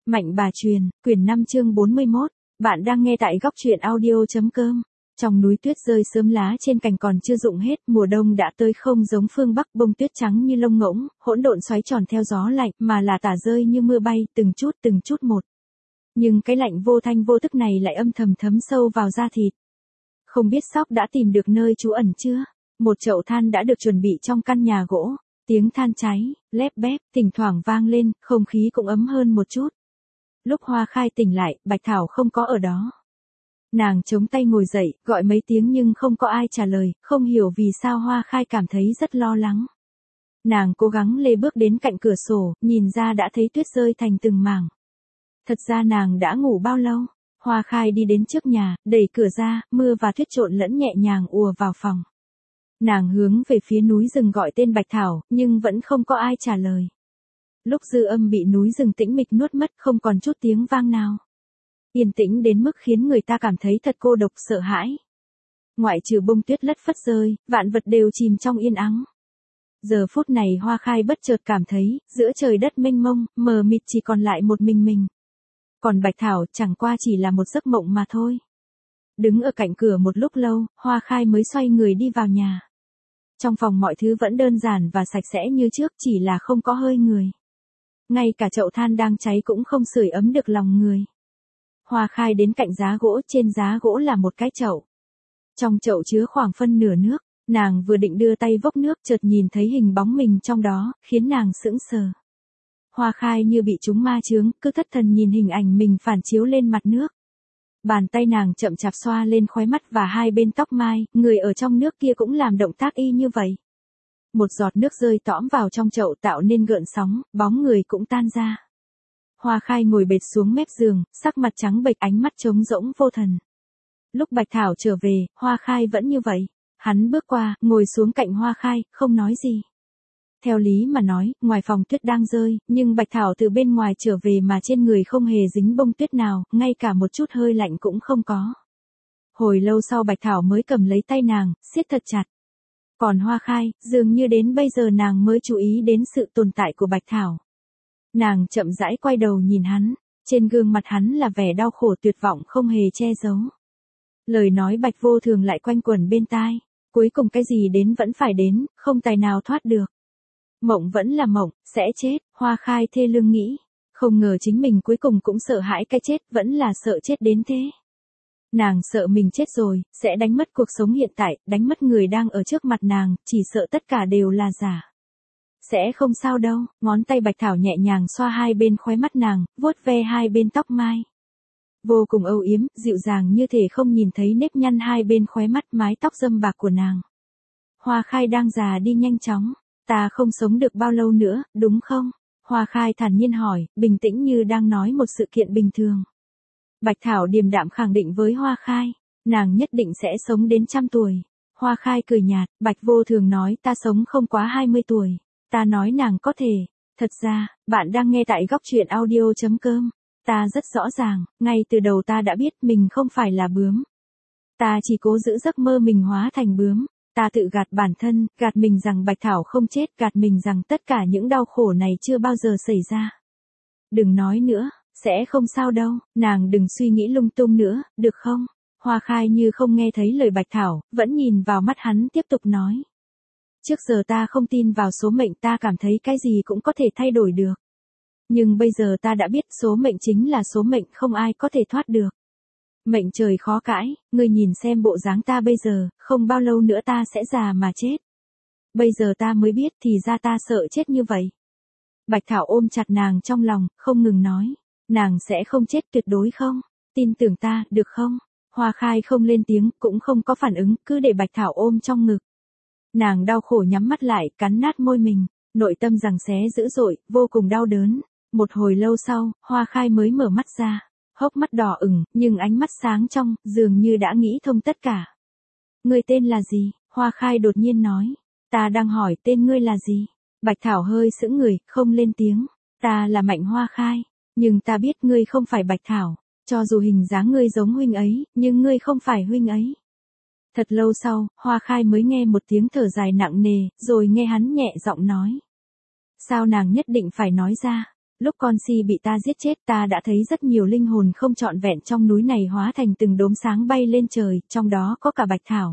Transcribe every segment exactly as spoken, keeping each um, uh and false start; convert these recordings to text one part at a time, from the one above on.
Mạnh bà truyền, quyển năm chương bốn mươi mốt, bạn đang nghe tại góc truyện audio.com. Trong núi tuyết rơi sớm, lá trên cành còn chưa rụng hết, mùa đông đã tới, không giống phương Bắc bông tuyết trắng như lông ngỗng, hỗn độn xoáy tròn theo gió lạnh, mà là tả rơi như mưa bay, từng chút từng chút một. Nhưng cái lạnh vô thanh vô tức này lại âm thầm thấm sâu vào da thịt. Không biết Sóc đã tìm được nơi trú ẩn chưa? Một chậu than đã được chuẩn bị trong căn nhà gỗ, tiếng than cháy, lép bép, thỉnh thoảng vang lên, không khí cũng ấm hơn một chút. Lúc Hoa Khai tỉnh lại, Bạch Thảo không có ở đó. Nàng chống tay ngồi dậy, gọi mấy tiếng nhưng không có ai trả lời, không hiểu vì sao Hoa Khai cảm thấy rất lo lắng. Nàng cố gắng lê bước đến cạnh cửa sổ, nhìn ra đã thấy tuyết rơi thành từng mảng. Thật ra nàng đã ngủ bao lâu? Hoa Khai đi đến trước nhà, đẩy cửa ra, mưa và tuyết trộn lẫn nhẹ nhàng ùa vào phòng. Nàng hướng về phía núi rừng gọi tên Bạch Thảo, nhưng vẫn không có ai trả lời. Lúc dư âm bị núi rừng tĩnh mịch nuốt mất, không còn chút tiếng vang nào. Yên tĩnh đến mức khiến người ta cảm thấy thật cô độc sợ hãi. Ngoại trừ bông tuyết lất phất rơi, vạn vật đều chìm trong yên ắng. Giờ phút này Hoa Khai bất chợt cảm thấy, giữa trời đất mênh mông, mờ mịt chỉ còn lại một mình mình. Còn Bạch Thảo chẳng qua chỉ là một giấc mộng mà thôi. Đứng ở cạnh cửa một lúc lâu, Hoa Khai mới xoay người đi vào nhà. Trong phòng mọi thứ vẫn đơn giản và sạch sẽ như trước, chỉ là không có hơi người. Ngay cả chậu than đang cháy cũng không sưởi ấm được lòng người. Hoa Khai đến cạnh giá gỗ, trên giá gỗ là một cái chậu. Trong chậu chứa khoảng phân nửa nước, nàng vừa định đưa tay vốc nước chợt nhìn thấy hình bóng mình trong đó, khiến nàng sững sờ. Hoa Khai như bị trúng ma chướng, cứ thất thần nhìn hình ảnh mình phản chiếu lên mặt nước. Bàn tay nàng chậm chạp xoa lên khóe mắt và hai bên tóc mai, người ở trong nước kia cũng làm động tác y như vậy. Một giọt nước rơi tõm vào trong chậu tạo nên gợn sóng, bóng người cũng tan ra. Hoa Khai ngồi bệt xuống mép giường, sắc mặt trắng bệch, ánh mắt trống rỗng vô thần. Lúc Bạch Thảo trở về, Hoa Khai vẫn như vậy. Hắn bước qua, ngồi xuống cạnh Hoa Khai, không nói gì. Theo lý mà nói, ngoài phòng tuyết đang rơi, nhưng Bạch Thảo từ bên ngoài trở về mà trên người không hề dính bông tuyết nào, ngay cả một chút hơi lạnh cũng không có. Hồi lâu sau Bạch Thảo mới cầm lấy tay nàng, siết thật chặt. Còn Hoa Khai, dường như đến bây giờ nàng mới chú ý đến sự tồn tại của Bạch Thảo. Nàng chậm rãi quay đầu nhìn hắn, trên gương mặt hắn là vẻ đau khổ tuyệt vọng không hề che giấu. Lời nói Bạch Vô Thường lại quanh quẩn bên tai, cuối cùng cái gì đến vẫn phải đến, không tài nào thoát được. Mộng vẫn là mộng, sẽ chết, Hoa Khai thê lương nghĩ. Không ngờ chính mình cuối cùng cũng sợ hãi cái chết, vẫn là sợ chết đến thế. Nàng sợ mình chết rồi, sẽ đánh mất cuộc sống hiện tại, đánh mất người đang ở trước mặt nàng, chỉ sợ tất cả đều là giả. Sẽ không sao đâu, ngón tay Bạch Thảo nhẹ nhàng xoa hai bên khóe mắt nàng, vuốt ve hai bên tóc mai. Vô cùng âu yếm, dịu dàng như thể không nhìn thấy nếp nhăn hai bên khóe mắt, mái tóc râm bạc của nàng. Hoa Khai đang già đi nhanh chóng, ta không sống được bao lâu nữa, đúng không? Hoa Khai thản nhiên hỏi, bình tĩnh như đang nói một sự kiện bình thường. Bạch Thảo điềm đạm khẳng định với Hoa Khai, nàng nhất định sẽ sống đến trăm tuổi. Hoa Khai cười nhạt, Bạch Vô Thường nói ta sống không quá hai mươi tuổi. Ta nói nàng có thể. Thật ra, bạn đang nghe tại góc truyện audio.com. Ta rất rõ ràng, ngay từ đầu ta đã biết mình không phải là bướm. Ta chỉ cố giữ giấc mơ mình hóa thành bướm. Ta tự gạt bản thân, gạt mình rằng Bạch Thảo không chết, gạt mình rằng tất cả những đau khổ này chưa bao giờ xảy ra. Đừng nói nữa, sẽ không sao đâu, nàng đừng suy nghĩ lung tung nữa, được không? Hoa Khai như không nghe thấy lời Bạch Thảo, vẫn nhìn vào mắt hắn tiếp tục nói. Trước giờ ta không tin vào số mệnh, ta cảm thấy cái gì cũng có thể thay đổi được. Nhưng bây giờ ta đã biết số mệnh chính là số mệnh, không ai có thể thoát được. Mệnh trời khó cãi, ngươi nhìn xem bộ dáng ta bây giờ, không bao lâu nữa ta sẽ già mà chết. Bây giờ ta mới biết thì ra ta sợ chết như vậy. Bạch Thảo ôm chặt nàng trong lòng, không ngừng nói. Nàng sẽ không chết tuyệt đối không? Tin tưởng ta, được không? Hoa Khai không lên tiếng, cũng không có phản ứng, cứ để Bạch Thảo ôm trong ngực. Nàng đau khổ nhắm mắt lại, cắn nát môi mình, nội tâm giằng xé dữ dội, vô cùng đau đớn. Một hồi lâu sau, Hoa Khai mới mở mắt ra, hốc mắt đỏ ửng, nhưng ánh mắt sáng trong, dường như đã nghĩ thông tất cả. Ngươi tên là gì? Hoa Khai đột nhiên nói. Ta đang hỏi tên ngươi là gì? Bạch Thảo hơi sững người, không lên tiếng. Ta là Mạnh Hoa Khai, nhưng ta biết ngươi không phải Bạch Thảo, cho dù hình dáng ngươi giống huynh ấy, nhưng ngươi không phải huynh ấy. Thật lâu sau, Hoa Khai mới nghe một tiếng thở dài nặng nề, rồi nghe hắn nhẹ giọng nói. Sao nàng nhất định phải nói ra? Lúc con si bị ta giết chết ta đã thấy rất nhiều linh hồn không trọn vẹn trong núi này hóa thành từng đốm sáng bay lên trời, trong đó có cả Bạch Thảo.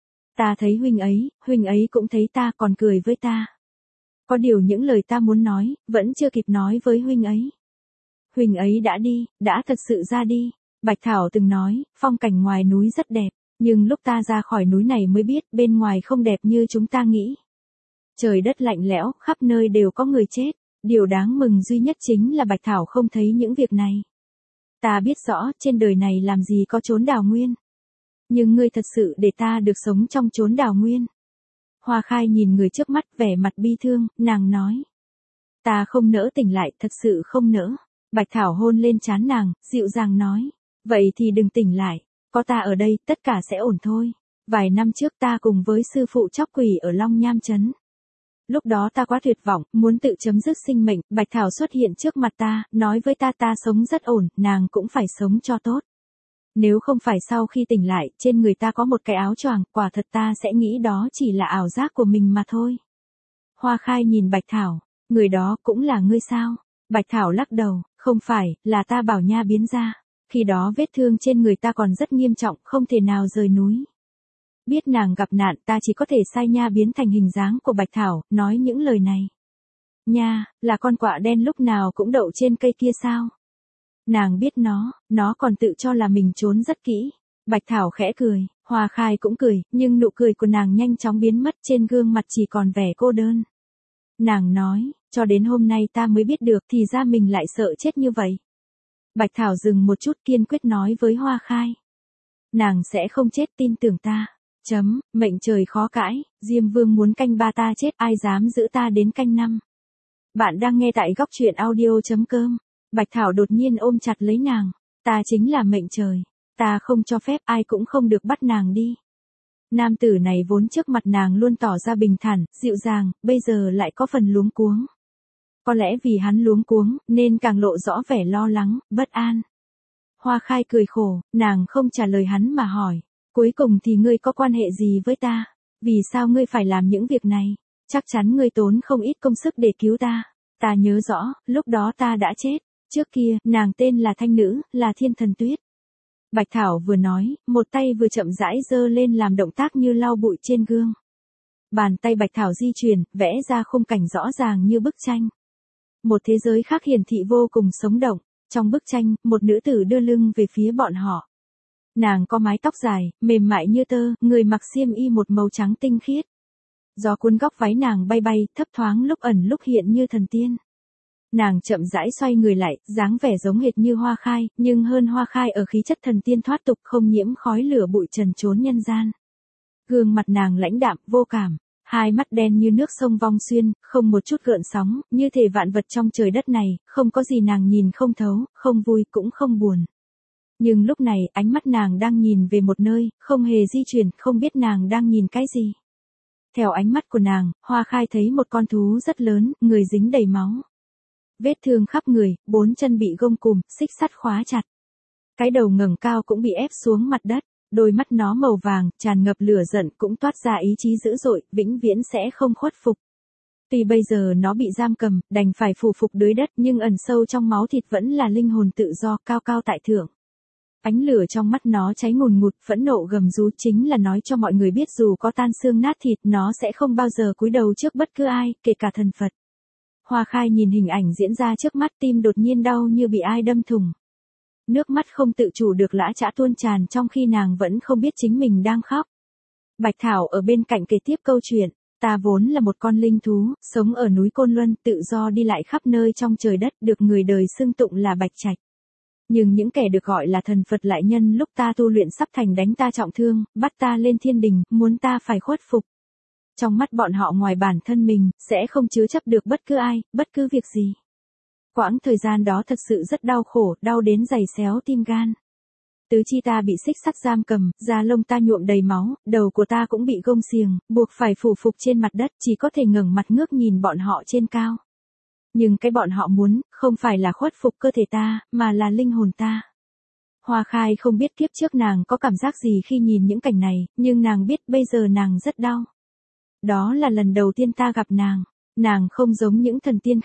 Ta thấy huynh ấy, huynh ấy cũng thấy ta còn cười với ta. Có điều những lời ta muốn nói, vẫn chưa kịp nói với huynh ấy. Huynh ấy đã đi, đã thật sự ra đi. Bạch Thảo từng nói, phong cảnh ngoài núi rất đẹp, nhưng lúc ta ra khỏi núi này mới biết bên ngoài không đẹp như chúng ta nghĩ. Trời đất lạnh lẽo, khắp nơi đều có người chết. Điều đáng mừng duy nhất chính là Bạch Thảo không thấy những việc này. Ta biết rõ trên đời này làm gì có chốn đào nguyên. Nhưng ngươi thật sự để ta được sống trong chốn đào nguyên. Hoa Khai nhìn người trước mắt vẻ mặt bi thương, nàng nói. Ta không nỡ tỉnh lại, thật sự không nỡ. Bạch Thảo hôn lên trán nàng, dịu dàng nói. Vậy thì đừng tỉnh lại, có ta ở đây, tất cả sẽ ổn thôi. Vài năm trước ta cùng với sư phụ Tróc Quỷ ở Long Nham Trấn. Lúc đó ta quá tuyệt vọng, muốn tự chấm dứt sinh mệnh, Bạch Thảo xuất hiện trước mặt ta, nói với ta ta sống rất ổn, nàng cũng phải sống cho tốt. Nếu không phải sau khi tỉnh lại, trên người ta có một cái áo choàng, quả thật ta sẽ nghĩ đó chỉ là ảo giác của mình mà thôi. Hoa Khai nhìn Bạch Thảo, người đó cũng là ngươi sao? Bạch Thảo lắc đầu, không phải, là ta bảo nha biến ra. Khi đó vết thương trên người ta còn rất nghiêm trọng, không thể nào rời núi. Biết nàng gặp nạn ta chỉ có thể sai nha biến thành hình dáng của Bạch Thảo, nói những lời này. Nha, là con quạ đen lúc nào cũng đậu trên cây kia sao? Nàng biết nó, nó còn tự cho là mình trốn rất kỹ. Bạch Thảo khẽ cười, Hoa Khai cũng cười, nhưng nụ cười của nàng nhanh chóng biến mất, trên gương mặt chỉ còn vẻ cô đơn. Nàng nói, cho đến hôm nay ta mới biết được thì ra mình lại sợ chết như vậy. Bạch Thảo dừng một chút kiên quyết nói với Hoa Khai. Nàng sẽ không chết, tin tưởng ta. Chấm, mệnh trời khó cãi, Diêm Vương muốn canh ba ta chết, ai dám giữ ta đến canh năm. Bạn đang nghe tại góc truyện audio.com. Bạch Thảo đột nhiên ôm chặt lấy nàng. Ta chính là mệnh trời. Ta không cho phép ai cũng không được bắt nàng đi. Nam tử này vốn trước mặt nàng luôn tỏ ra bình thản, dịu dàng, bây giờ lại có phần luống cuống. Có lẽ vì hắn luống cuống, nên càng lộ rõ vẻ lo lắng, bất an. Hoa Khai cười khổ, nàng không trả lời hắn mà hỏi. Cuối cùng thì ngươi có quan hệ gì với ta? Vì sao ngươi phải làm những việc này? Chắc chắn ngươi tốn không ít công sức để cứu ta. Ta nhớ rõ, lúc đó ta đã chết. Trước kia, nàng tên là Thanh Nữ, là Thiên Thần Tuyết. Bạch Thảo vừa nói, một tay vừa chậm rãi giơ lên làm động tác như lau bụi trên gương. Bàn tay Bạch Thảo di chuyển, vẽ ra khung cảnh rõ ràng như bức tranh. Một thế giới khác hiển thị vô cùng sống động. Trong bức tranh, một nữ tử đưa lưng về phía bọn họ. Nàng có mái tóc dài, mềm mại như tơ, người mặc xiêm y một màu trắng tinh khiết. Gió cuốn góc váy nàng bay bay, thấp thoáng lúc ẩn lúc hiện như thần tiên. Nàng chậm rãi xoay người lại, dáng vẻ giống hệt như Hoa Khai, nhưng hơn Hoa Khai ở khí chất thần tiên thoát tục, không nhiễm khói lửa bụi trần trốn nhân gian. Gương mặt nàng lãnh đạm, vô cảm, hai mắt đen như nước sông Vong Xuyên, không một chút gợn sóng, như thể vạn vật trong trời đất này, không có gì nàng nhìn không thấu, không vui cũng không buồn. Nhưng lúc này, ánh mắt nàng đang nhìn về một nơi, không hề di chuyển, không biết nàng đang nhìn cái gì. Theo ánh mắt của nàng, Hoa Khai thấy một con thú rất lớn, người dính đầy máu. Vết thương khắp người, bốn chân bị gông cùm, xích sắt khóa chặt. Cái đầu ngẩng cao cũng bị ép xuống mặt đất, đôi mắt nó màu vàng, tràn ngập lửa giận cũng toát ra ý chí dữ dội, vĩnh viễn sẽ không khuất phục. Tuy bây giờ nó bị giam cầm, đành phải phù phục dưới đất, nhưng ẩn sâu trong máu thịt vẫn là linh hồn tự do, cao cao tại thượng. Ánh lửa trong mắt nó cháy ngùn ngụt, phẫn nộ gầm rú, chính là nói cho mọi người biết dù có tan xương nát thịt, nó sẽ không bao giờ cúi đầu trước bất cứ ai, kể cả thần Phật. Hoa Khai nhìn hình ảnh diễn ra trước mắt, tim đột nhiên đau như bị ai đâm thủng. Nước mắt không tự chủ được lã chã tuôn tràn, trong khi nàng vẫn không biết chính mình đang khóc. Bạch Thảo ở bên cạnh kể tiếp câu chuyện. Ta vốn là một con linh thú, sống ở núi Côn Luân, tự do đi lại khắp nơi trong trời đất, được người đời xưng tụng là Bạch Trạch. Nhưng những kẻ được gọi là thần Phật lại nhân lúc ta tu luyện sắp thành đánh ta trọng thương, bắt ta lên thiên đình, muốn ta phải khuất phục. Trong mắt bọn họ ngoài bản thân mình, sẽ không chứa chấp được bất cứ ai, bất cứ việc gì. Quãng thời gian đó thật sự rất đau khổ, đau đến giày xéo tim gan. Tứ chi ta bị xích sắt giam cầm, da lông ta nhuộm đầy máu, đầu của ta cũng bị gông xiềng, buộc phải phủ phục trên mặt đất, chỉ có thể ngẩng mặt ngước nhìn bọn họ trên cao. Nhưng cái bọn họ muốn, không phải là khuất phục cơ thể ta, mà là linh hồn ta. Hoa Khai không biết kiếp trước nàng có cảm giác gì khi nhìn những cảnh này, nhưng nàng biết bây giờ nàng rất đau. Đó là lần đầu tiên ta gặp nàng. Nàng không giống những thần tiên khác.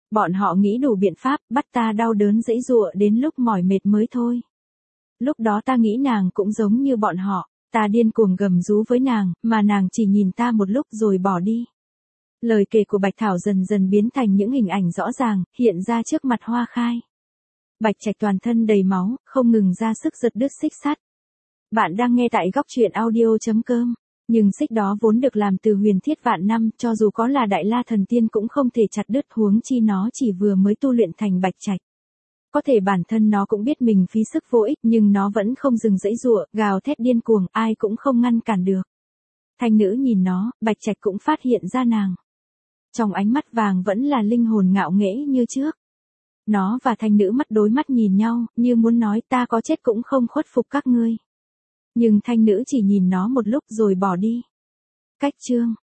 Bọn họ nghĩ đủ biện pháp, bắt ta đau đớn giãy giụa đến lúc mỏi mệt mới thôi. Lúc đó ta nghĩ nàng cũng giống như bọn họ, ta điên cuồng gầm rú với nàng, mà nàng chỉ nhìn ta một lúc rồi bỏ đi. Lời kể của Bạch Thảo dần dần biến thành những hình ảnh rõ ràng, hiện ra trước mặt Hoa Khai. Bạch Trạch toàn thân đầy máu, không ngừng ra sức giật đứt xích sắt. Bạn đang nghe tại góc truyện audio.com. Nhưng xích đó vốn được làm từ huyền thiết vạn năm, cho dù có là Đại La Thần Tiên cũng không thể chặt đứt, huống chi nó chỉ vừa mới tu luyện thành Bạch Trạch. Có thể bản thân nó cũng biết mình phí sức vô ích, nhưng nó vẫn không dừng giãy giụa, gào thét điên cuồng, ai cũng không ngăn cản được. Thanh nữ nhìn nó, Bạch Trạch cũng phát hiện ra nàng. Trong ánh mắt vàng vẫn là linh hồn ngạo nghễ như trước. Nó và thanh nữ mắt đối mắt nhìn nhau, như muốn nói ta có chết cũng không khuất phục các ngươi. Nhưng thanh nữ chỉ nhìn nó một lúc rồi bỏ đi. Cách chương